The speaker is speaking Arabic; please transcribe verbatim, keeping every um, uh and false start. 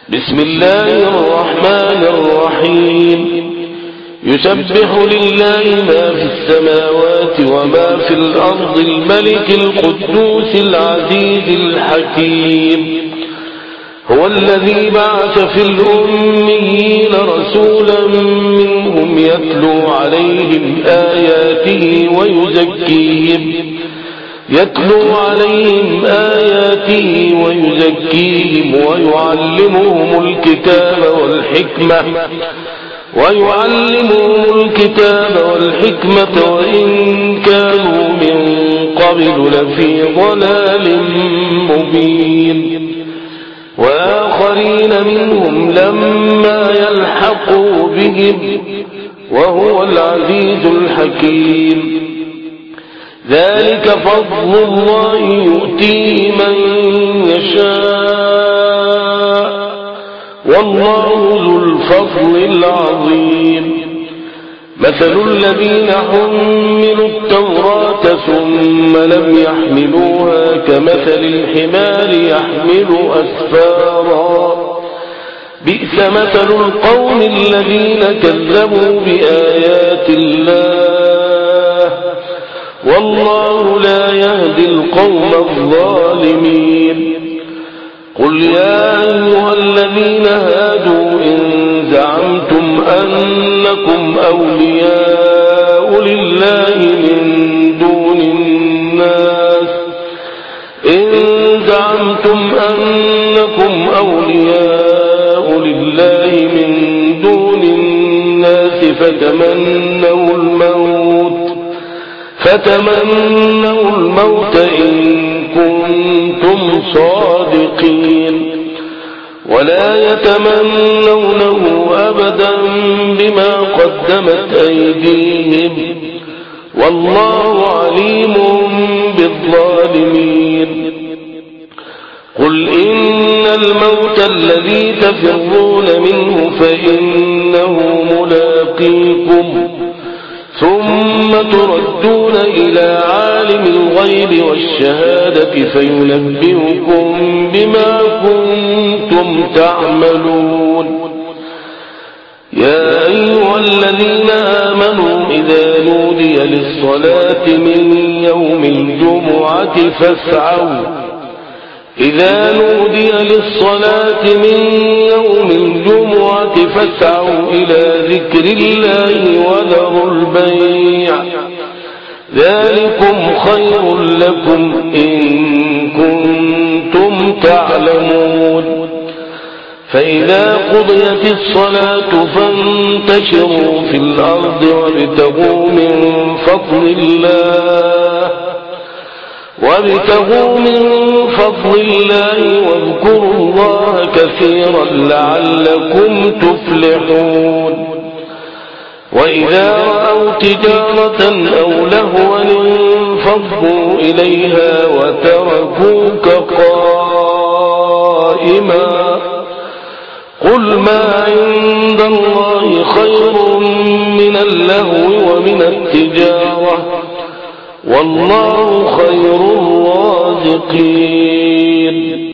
بسم الله الرحمن الرحيم يسبح لله ما في السماوات وما في الأرض الملك القدوس العزيز الحكيم هو الذي بعث في الأميين رسولا منهم يتلو عليهم آياته ويزكيهم يتلو عليهم آياته ويزكيهم ويعلمهم الكتاب والحكمة ويعلمهم الكتاب والحكمة وإن كانوا من قبل لفي ضلال مبين وآخرين منهم لما يلحقوا بهم وهو العزيز الحكيم ذلك فضل الله يؤتيه من يشاء والله ذو الفضل العظيم مثل الذين حملوا التوراة ثم لم يحملوها كمثل الحمار يحمل أسفارا بئس مثل القوم الذين كذبوا بآيات الله والله لا يهدي القوم الظالمين قل يا أيها الذين هادوا إن زعمتم أنكم أولياء لله من دون الناس إن زعمتم أنكم أولياء لله من دون الناس فتمنوا الموت فتمنوا الموت إن كنتم صادقين ولا يتمنونه أبدا بما قدمت أيديهم والله عليم بالظالمين قل إن الموت الذي تفرون منه فإنه ملاقيكم ثم تردون إلى عالم الغيب والشهادة فينبئكم بما كنتم تعملون يا أيها الذين آمنوا إذا نودي للصلاة من يوم الجمعة فاسعوا إذا نودي للصلاة من يوم الجمعة فاسعوا إلى ذكر الله وذروا البيع ذلكم خير لكم إن كنتم تعلمون فإذا قضيت الصلاة فانتشروا في الأرض وابتغوا من فضل الله وابتغوا من فضل الله واذكروا الله كثيرا لعلكم تفلحون وإذا رأوا تجارة أو لهوا انفضوا إليها وتركوك قائما قل ما عند الله خير من اللهو ومن التجارة والله خير الرازقين